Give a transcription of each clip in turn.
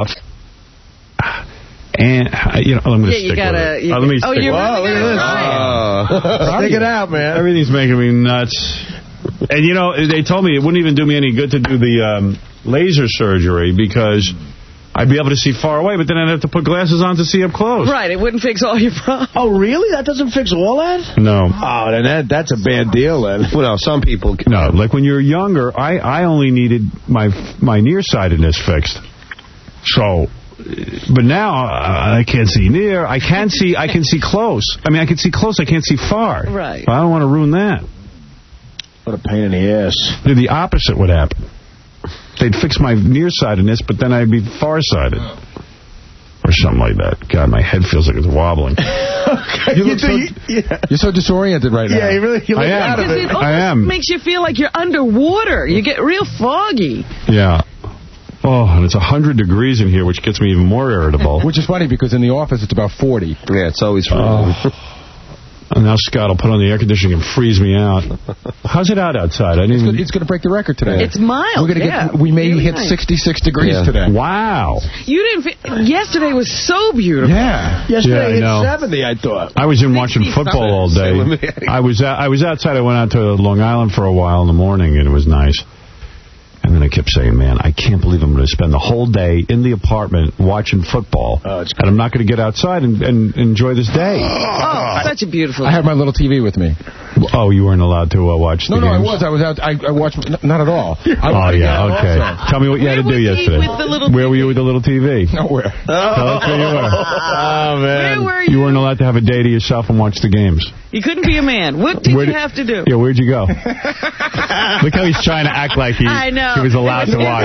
And, I'm going to stick with it. Let me stick with it. Wow, look at this. Stick it out, man. Everything's making me nuts. And, they told me it wouldn't even do me any good to do the laser surgery because I'd be able to see far away, but then I'd have to put glasses on to see up close. Right, it wouldn't fix all your problems. Oh, really? That doesn't fix all that? No. Oh, then that's a bad deal, then. Well, some people... No, like when you're younger, I only needed my nearsightedness fixed. So... But now, I can't see near. I can see close. I mean, I can see close. I can't see far. Right. I don't want to ruin that. What a pain in the ass. The opposite would happen. They'd fix my nearsightedness, but then I'd be farsighted. Or something like that. God, my head feels like it's wobbling. You're so disoriented right now. Yeah, you look out of it. I am. It makes you feel like you're underwater. You get real foggy. Yeah. Oh, and it's 100 degrees in here, which gets me even more irritable. Which is funny, because in the office it's about 40. Yeah, it's always freezing. And now Scott will put on the air conditioning and freeze me out. How's it out outside? It's going to break the record today. It's mild. We may hit 66 degrees today. Wow. Yesterday was so beautiful. Yeah. Yesterday hit 70, I thought. I was in watching football all day. I was outside. I went out to Long Island for a while in the morning, and it was nice. And then I kept saying, man, I can't believe I'm going to spend the whole day in the apartment watching football. And I'm not going to get outside and enjoy this day. Oh, such a beautiful I had my little TV with me. Oh, you weren't allowed to watch the games? No, I was. I was out. I watched. Not at all. Okay. Tell me what you had to do yesterday. Where were you with the little TV? Nowhere. Tell us where you were. Oh, man. Where were you? You weren't allowed to have a day to yourself and watch the games. You couldn't be a man. What did you have to do? Yeah, where'd you go? Look how he's trying to act like he was allowed to watch.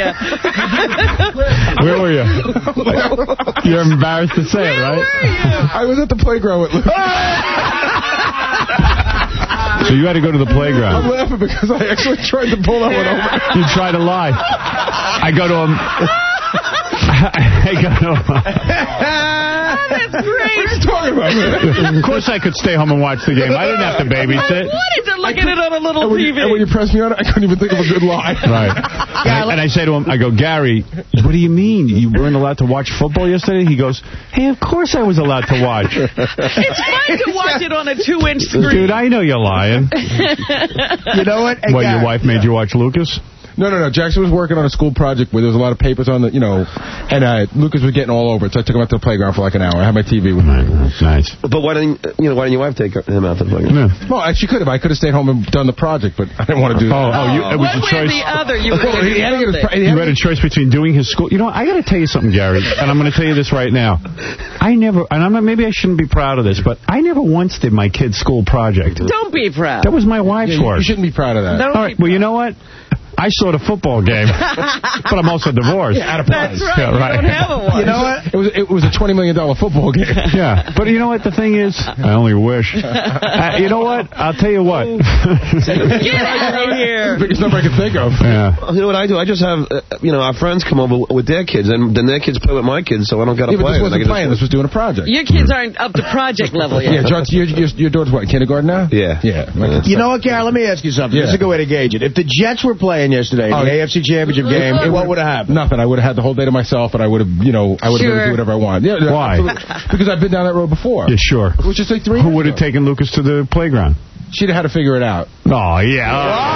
Where were you? You're embarrassed to say it, right? I was at the playground with Luke. So you had to go to the playground. I'm laughing because I actually tried to pull that one over. You tried to lie. I go to him. That's great. What are you talking about, man? Of course I could stay home and watch the game. I didn't have to babysit. I wanted to look at it on a little TV. And when you pressed me on it, I couldn't even think of a good lie. Right. And I say to him, I go, Gary, what do you mean? You weren't allowed to watch football yesterday? He goes, hey, of course I was allowed to watch. It's fun to watch it on a 2-inch screen. Dude, I know you're lying. You know what? What, your wife made you watch Lucas? No. Jackson was working on a school project where there was a lot of papers on the, and Lucas was getting all over it, so I took him out to the playground for like an hour. I had my TV with me. Nice. But why didn't your wife take him out to the playground? Yeah. Well, she could have. I could have stayed home and done the project, but I didn't want to do that. It was a choice. The other. You had a choice between doing his school. I got to tell you something, Gary, and I'm going to tell you this right now. Maybe I shouldn't be proud of this, but I never once did my kid's school project. Don't be proud. That was my wife's work. You shouldn't be proud of that. All right, well, you know what? I saw the football game, but I'm also divorced. Yeah, that's right. Yeah, right. You don't have a wife. You know what? It was a $20 million football game. Yeah, but you know what the thing is? I only wish. You know what? I'll tell you what. Get out of here. Biggest number I can think of. Yeah. You know what I do? I just have, our friends come over with their kids, and then their kids play with my kids, so I don't got to play. But this wasn't playing. This was doing a project. Your kids aren't up to project level yet. Yeah, John, your daughter's what, kindergarten now? Yeah. You know what, Gary? Let me ask you something. This is a good way to gauge it. If the Jets were playing yesterday, the AFC Championship game, what would have happened? Nothing. I would have had the whole day to myself, and I would have, I would have been able to do whatever I want. Yeah, why? Because I've been down that road before. Yeah, sure. It was just like 3 Who would have taken Lucas to the playground? She'd have had to figure it out. Oh, yeah.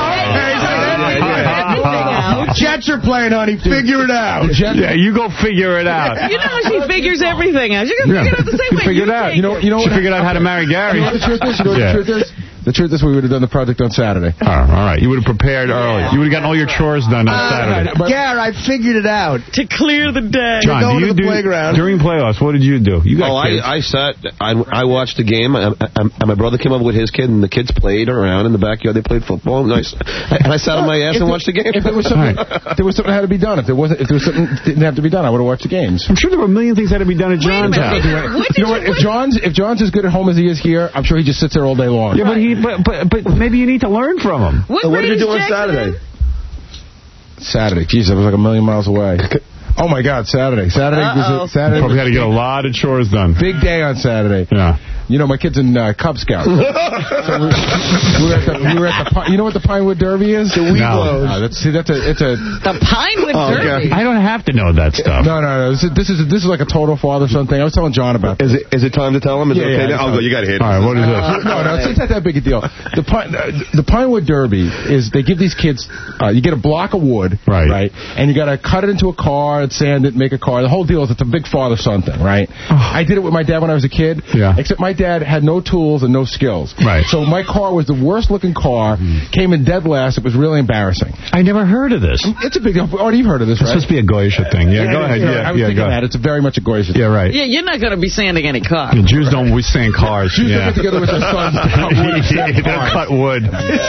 Jets are playing, honey. Figure it out. Yeah, you go figure it out. You know how she figures everything out. She's going to figure it out the same way. Figure it out. You know she figured out how to marry Gary. You know what the truth is? You know what the truth is? The truth is we would have done the project on Saturday. Oh, all right. You would have prepared early. You would have gotten all your chores done on Saturday. Gary, I figured it out. To clear the day. John, do you do playground. During playoffs, what did you do? You got kids. I sat, I watched the game, and my brother came over with his kid, and the kids played around in the backyard. They played football. And I sat on my ass and watched the game. If there was something, that had to be done. If there was something that didn't have to be done, I would have watched the games. I'm sure there were a million things that had to be done at John's house. You know what? If John's as good at home as he is here, I'm sure he just sits there all day long. Yeah, but maybe you need to learn from him. What did you do on Saturday? Saturday. Jeez, I was like a million miles away. Oh, my God, Saturday. Saturday. Probably had to get a lot of chores done. Big day on Saturday. Yeah. You know, my kid's in Cub Scouts. So we were at the you know what the Pinewood Derby is? The No. The Pinewood Derby. I don't have to know that stuff. No. This is like a total father-son thing. I was telling John about this. Is it time to tell him? Is it okay? Yeah, I'll go. You got to hit it. All right, what is this? No, it's not that big a deal. The Pinewood Derby is they give these kids, you get a block of wood, right? And you got to cut it into a car, sand it, make a car. The whole deal is it's a big father-son thing, right? I did it with my dad when I was a kid, except my dad had no tools and no skills. Right. So my car was the worst-looking car, came in dead last. It was really embarrassing. I never heard of this. It's a big deal. Artie, you've heard of this, right? It's supposed to be a Goyish thing. Yeah, go ahead. I was thinking that. It's very much a Goyish thing. Yeah, right. Yeah, you're not going to be sanding any car. The Jews don't sand cars. Jews don't get together with their sons to cut wood. They'll cut wood.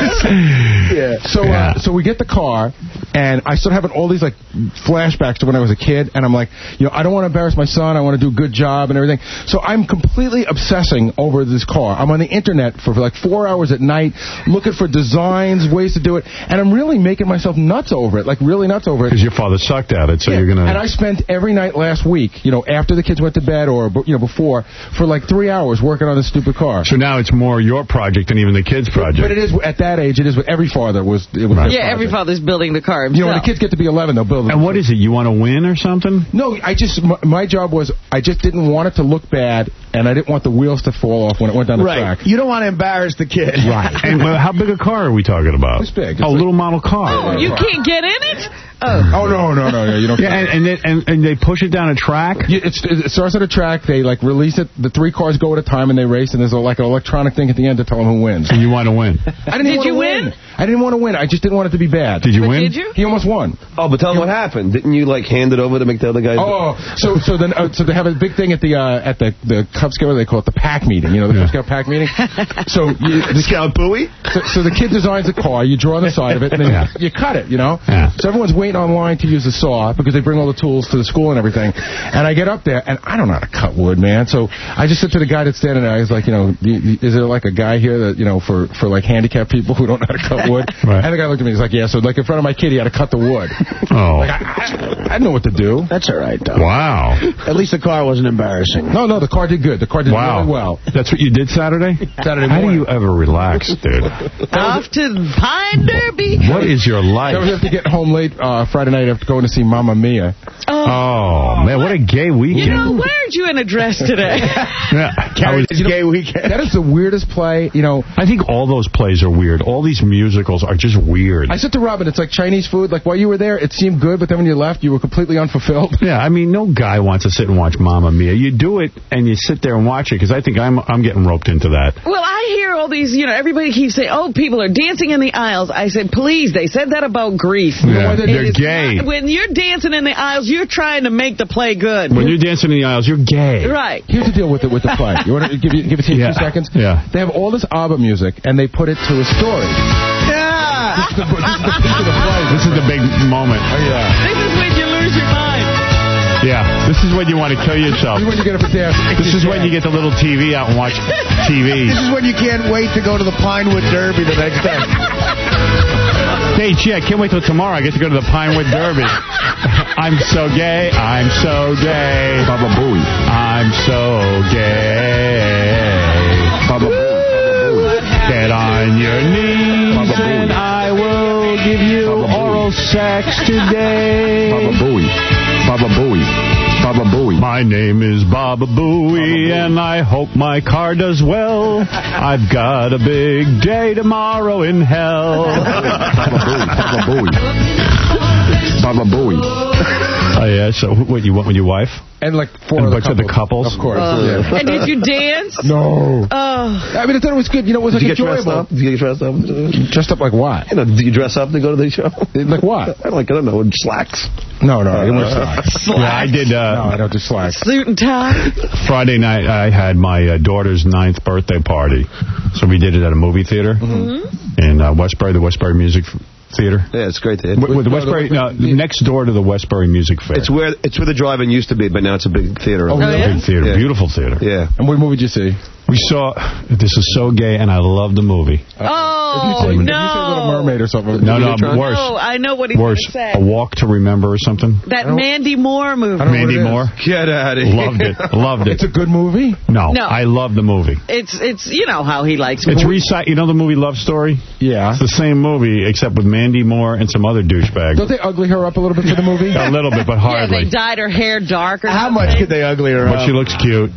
So we get the car, and I start having all these like flashbacks to when I was a kid, and I'm like, I don't want to embarrass my son. I want to do a good job and everything. So I'm completely obsessing over this car. I'm on the internet for like 4 hours at night, looking for designs, ways to do it, and I'm really making myself nuts over it, like really nuts over it. Because your father sucked at it, so you're gonna. And I spent every night last week, after the kids went to bed or before, for like 3 hours working on this stupid car. So now it's more your project than even the kids' project. But it is at that age. It is what every father was. Yeah, every father's building the car himself. When the kids get to be 11, they'll build it. And what is it? You want to win or something? No, my job was I just didn't want it to look bad, and I didn't want the wheels to fall off when it went down the track. You don't want to embarrass the kid. Right. And how big a car are we talking about? It's big. It's little model car. Oh, you can't get in it? Oh, no, you don't. Yeah, and they push it down a track? It starts at a track, they like release it, the 3 cars go at a time and they race, and there's like an electronic thing at the end to tell them who wins. And you want to win? Did you win? I didn't want to win. I just didn't want it to be bad. Did you win? Did you? He almost won. Oh, but tell him what happened. Didn't you like hand it over to make the other guys? Oh, so they have a big thing at the Cub Scout. They call it the pack meeting. The Cub Scout pack meeting. So the Scout buoy. So the kid designs a car. You draw on the side of it, and then you cut it. Yeah. So everyone's waiting online to use the saw because they bring all the tools to the school and everything. And I get up there, and I don't know how to cut wood, man. So I just said to the guy that's standing there, I was like, is there like a guy here that for like handicapped people who don't know how to cut wood? Right. And the guy looked at me. He's like, yeah. So like in front of my kid, he had to cut the wood. Oh. Like, I didn't know what to do. That's all right, though. Wow. At least the car wasn't embarrassing. No, the car did good. The car did really well. That's what you did Saturday? Saturday morning. How do you ever relax, dude? Off to the Pine Derby. What is your life? I have to get home late Friday night after going to see Mamma Mia. Oh, man, what a gay weekend. Why aren't you in a dress today? Gay weekend. That is the weirdest play, I think all those plays are weird. All these musicals are just weird. I said to Robin, it's like Chinese food. Like, while you were there, it seemed good, but then when you left, you were completely unfulfilled. Yeah, I mean, no guy wants to sit and watch Mamma Mia. You do it, and you sit there and watch it, because I think I'm getting roped into that. Well, I hear all these, everybody keeps saying, people are dancing in the aisles. I said, please, they said that about Grease. Yeah, they're gay. When you're dancing in the aisles, you're trying to make the play good. When you're dancing in the aisles, you're gay. Right. Here's the deal with the play. You want to give it to you 2 seconds? Yeah. They have all this ABBA music, and they put it to a story. Yeah. This is the big moment. Oh, yeah. This is when you lose your mind. Yeah, this is when you want to kill yourself. This is when you get up and dance. This is when you get the little TV out and watch TV. This is when you can't wait to go to the Pinewood Derby the next day. Hey, gee, I can't wait till tomorrow. I get to go to the Pinewood Derby. I'm so gay. I'm so gay. Baba Booey. I'm so gay. Baba Booey. Get on your knees and I will give you oral sex today. Baba Booey. Baba Booey. Baba Booey. My name is Baba Booey, and I hope my car does well. I've got a big day tomorrow in hell. Baba Booey. Baba Booey. Oh, yeah, so what, you went with your wife? And like and a bunch of the couples? Of course. Yeah. And did you dance? No. I mean, I thought it was good. It was like enjoyable. Did you get dressed up? Dressed up like what? Did you dress up to go to the show? Like what? I don't know, slacks. No, it was slacks. Yeah, I did. No, I don't do slacks. Suit and tie? Friday night, I had my daughter's 9th birthday party. So we did it at a movie theater in Westbury, the Westbury Music Theater. Yeah, it's great. With the Westbury, next door to the Westbury Music Fair. It's where the drive-in used to be, but now it's a big theater. Oh, Big theater, Yeah. beautiful theater. Yeah. And what movie did you see? We saw, this is so gay, and I love the movie. Oh, if you say no. Little Mermaid or something. No, worse. No, I know what he's going to say. A Walk to Remember or something? That Mandy Moore movie. Mandy Moore? Get out of here. Loved it. It's a good movie? No, I love the movie. It's you know how he likes it. You know the movie Love Story? Yeah. It's the same movie, except with Mandy Moore and some other douchebag. Don't they ugly her up a little bit for the movie? A little bit, but hardly. Yeah, they dyed her hair darker. How much could they ugly her up? But she looks cute.